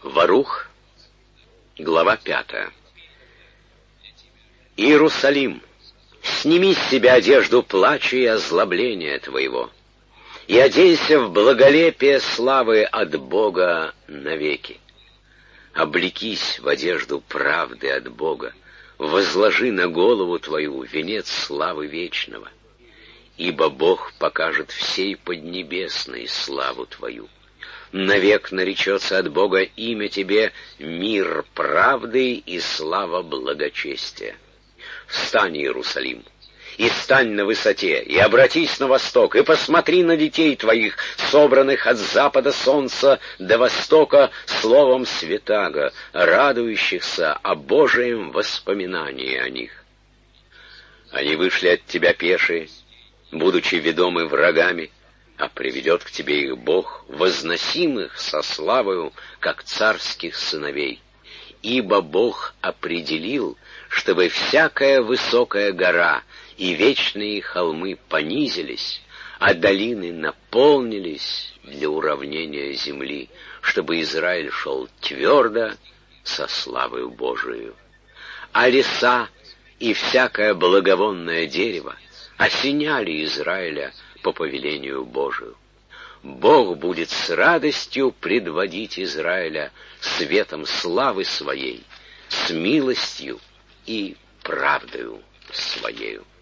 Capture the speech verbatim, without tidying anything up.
Варух, глава пятая. Иерусалим, сними с себя одежду плача и озлобления твоего, и оденься в благолепие славы от Бога навеки. Облекись в одежду правды от Бога, возложи на голову твою венец славы вечного, ибо Бог покажет всей поднебесной славу твою. Навек наречется от Бога имя тебе мир правды и слава благочестия. Встань, Иерусалим, и стань на высоте, и обратись на восток, и посмотри на детей твоих, собранных от запада солнца до востока словом святаго, радующихся о Божьем воспоминании о них. Они вышли от тебя пешие, будучи ведомы врагами, а приведет к тебе их Бог, возносимых со славою, как царских сыновей. Ибо Бог определил, чтобы всякая высокая гора и вечные холмы понизились, а долины наполнились для уравнения земли, чтобы Израиль шел твердо со славою Божией. А леса и всякое благовонное дерево осеняли Израиля по повелению Божию. Бог будет с радостью предводить Израиля светом славы своей, с милостью и правдою своею.